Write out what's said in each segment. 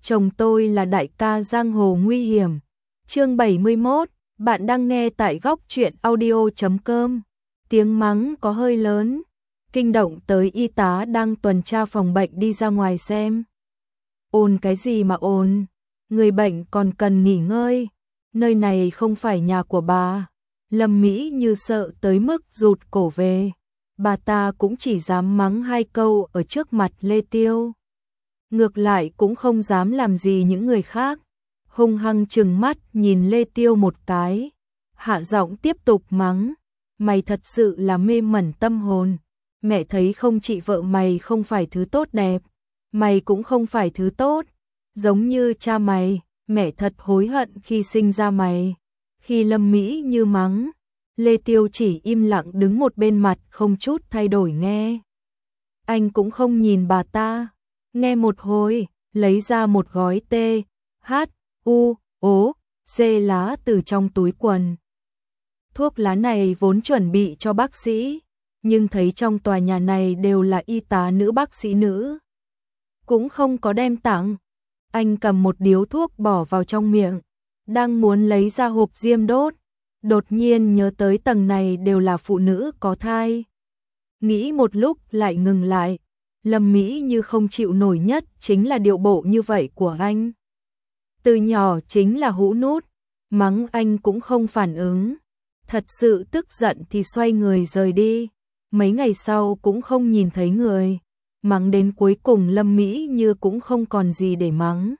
chồng tôi là đại ca giang hồ nguy hiểm. Chương 71, bạn đang nghe tại góc truyện audio.com. Tiếng mắng có hơi lớn, kinh động tới y tá đang tuần tra phòng bệnh đi ra ngoài xem. Ồn cái gì mà ồn, người bệnh còn cần nghỉ ngơi, nơi này không phải nhà của bà. Lâm Mỹ Như sợ tới mức rụt cổ về, bà ta cũng chỉ dám mắng 2 câu ở trước mặt Lê Tiêu. Ngược lại cũng không dám làm gì những người khác, hung hăng trừng mắt nhìn Lê Tiêu một cái, hạ giọng tiếp tục mắng, mày thật sự là mê mẩn tâm hồn, mẹ thấy không, chị vợ mày không phải thứ tốt đẹp, mày cũng không phải thứ tốt, giống như cha mày, mẹ thật hối hận khi sinh ra mày. Khi Lâm Mỹ Như mắng, Lê Tiêu chỉ im lặng đứng một bên, mặt không chút thay đổi nghe. Anh cũng không nhìn bà ta, nghe một hồi, lấy ra một gói THUO lá từ trong túi quần. Thuốc lá này vốn chuẩn bị cho bác sĩ, nhưng thấy trong tòa nhà này đều là y tá nữ, bác sĩ nữ, cũng không có đem tặng. Anh cầm một điếu thuốc bỏ vào trong miệng, đang muốn lấy ra hộp diêm đốt, đột nhiên nhớ tới tầng này đều là phụ nữ có thai. Nghĩ một lúc lại ngừng lại, Lâm Mỹ Như không chịu nổi nhất chính là điệu bộ như vậy của anh. Từ nhỏ chính là hũ nút, mắng anh cũng không phản ứng. Thật sự tức giận thì xoay người rời đi, mấy ngày sau cũng không nhìn thấy người. Mắng đến cuối cùng Lâm Mỹ Như cũng không còn gì để mắng.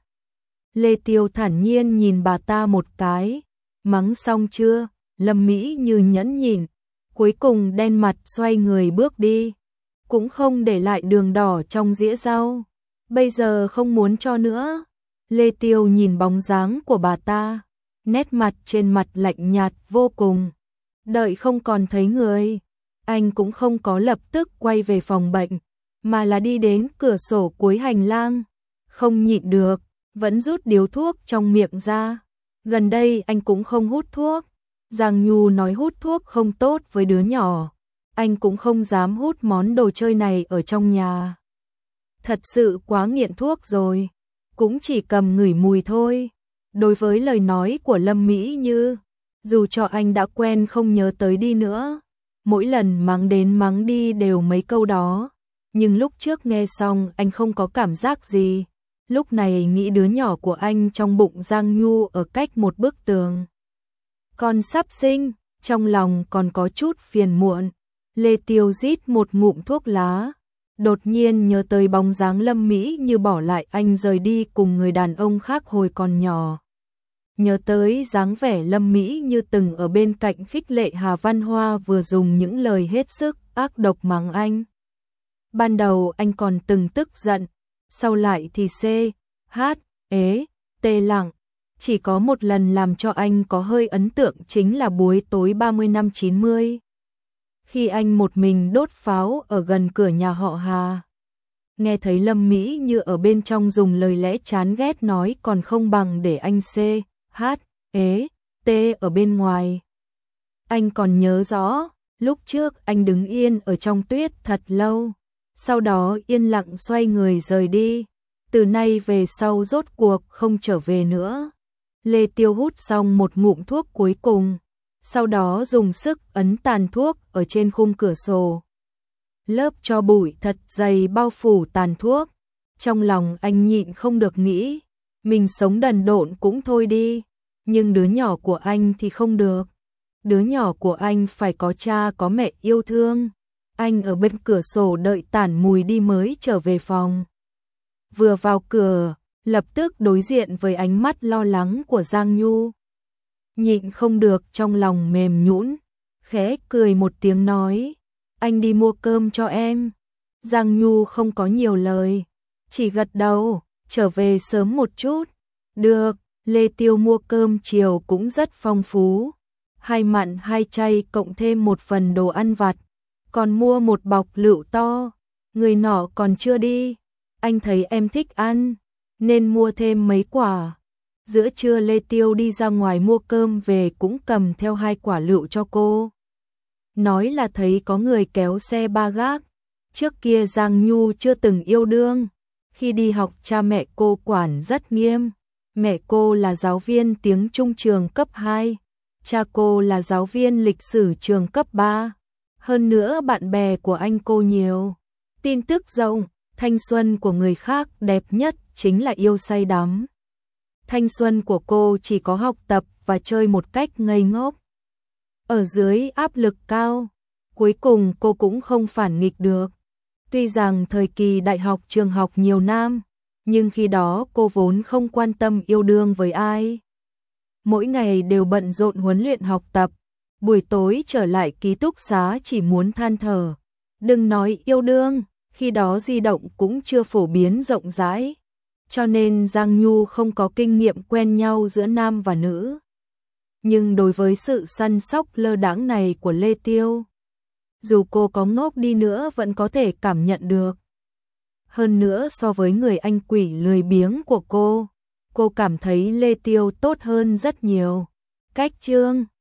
Lê Tiêu thản nhiên nhìn bà ta một cái, mắng xong chưa? Lâm Mỹ Như nhẫn nhịn, cuối cùng đen mặt xoay người bước đi, cũng không để lại đường đỏ trong dĩa rau. Bây giờ không muốn cho nữa. Lê Tiêu nhìn bóng dáng của bà ta, nét mặt trên mặt lạnh nhạt vô cùng. Đợi không còn thấy người, anh cũng không có lập tức quay về phòng bệnh, mà là đi đến cửa sổ cuối hành lang. Không nhịn được, vẫn rút điếu thuốc trong miệng ra. Gần đây anh cũng không hút thuốc. Giang Nhu nói hút thuốc không tốt với đứa nhỏ, anh cũng không dám hút món đồ chơi này ở trong nhà. Thật sự quá nghiện thuốc rồi, cũng chỉ cầm ngửi mùi thôi. Đối với lời nói của Lâm Mỹ Như, dù cho anh đã quen không nhớ tới đi nữa, mỗi lần mắng đến mắng đi đều mấy câu đó, nhưng lúc trước nghe xong anh không có cảm giác gì. Lúc này nghĩ đứa nhỏ của anh trong bụng Giang Nhu ở cách một bức tường, con sắp sinh, trong lòng còn có chút phiền muộn. Lê Tiêu rít một ngụm thuốc lá, đột nhiên nhớ tới bóng dáng Lâm Mỹ Như bỏ lại anh rời đi cùng người đàn ông khác hồi còn nhỏ. Nhớ tới dáng vẻ Lâm Mỹ Như từng ở bên cạnh khích lệ Hà Văn Hoa vừa dùng những lời hết sức ác độc mắng anh. Ban đầu anh còn từng tức giận, sau lại thì lặng. Chỉ có một lần làm cho anh có hơi ấn tượng chính là buổi tối 30 năm 90. Khi anh một mình đốt pháo ở gần cửa nhà họ Hà. Nghe thấy Lâm Mỹ Như ở bên trong dùng lời lẽ chán ghét nói còn không bằng để anh ở bên ngoài. Anh còn nhớ rõ, lúc trước anh đứng yên ở trong tuyết thật lâu, sau đó yên lặng xoay người rời đi. Từ nay về sau rốt cuộc không trở về nữa. Lê Tiêu hút xong một ngụm thuốc cuối cùng, sau đó dùng sức ấn tàn thuốc ở trên khung cửa sổ. Lớp tro bụi thật dày bao phủ tàn thuốc. Trong lòng anh nhịn không được nghĩ, mình sống đần độn cũng thôi đi, nhưng đứa nhỏ của anh thì không được. Đứa nhỏ của anh phải có cha có mẹ yêu thương. Anh ở bên cửa sổ đợi tản mùi đi mới trở về phòng. Vừa vào cửa, lập tức đối diện với ánh mắt lo lắng của Giang Nhu. Nhịn không được trong lòng mềm nhũn, khẽ cười một tiếng nói, anh đi mua cơm cho em. Giang Nhu không có nhiều lời, chỉ gật đầu, trở về sớm một chút. Được, Lê Tiêu mua cơm chiều cũng rất phong phú. 2 mặn 2 chay cộng thêm một phần đồ ăn vặt, còn mua một bọc lựu to. Người nọ còn chưa đi, anh thấy em thích ăn, nên mua thêm mấy quả. Giữa trưa Lê Tiêu đi ra ngoài mua cơm về cũng cầm theo 2 quả lựu cho cô. Nói là thấy có người kéo xe ba gác. Trước kia Giang Nhu chưa từng yêu đương, Khi đi học cha mẹ cô quản rất nghiêm. Mẹ cô là giáo viên tiếng Trung trường cấp 2, cha cô là giáo viên lịch sử trường cấp 3. Hơn nữa bạn bè của anh cô nhiều. Tin tức rộng, thanh xuân của người khác đẹp nhất chính là yêu say đắm. Thanh xuân của cô chỉ có học tập và chơi một cách ngây ngốc. Ở dưới áp lực cao, cuối cùng cô cũng không phản nghịch được. Tuy rằng thời kỳ đại học trường học nhiều nam, nhưng khi đó cô vốn không quan tâm yêu đương với ai. Mỗi ngày đều bận rộn huấn luyện học tập, buổi tối trở lại ký túc xá chỉ muốn than thở. Đừng nói yêu đương, khi đó di động cũng chưa phổ biến rộng rãi, cho nên Giang Nhu không có kinh nghiệm quen nhau giữa nam và nữ. Nhưng đối với sự săn sóc lơ đãng này của Lê Tiêu, dù cô có ngốc đi nữa vẫn có thể cảm nhận được. Hơn nữa so với người anh quỷ lười biếng của cô cảm thấy Lê Tiêu tốt hơn rất nhiều. Cách Trương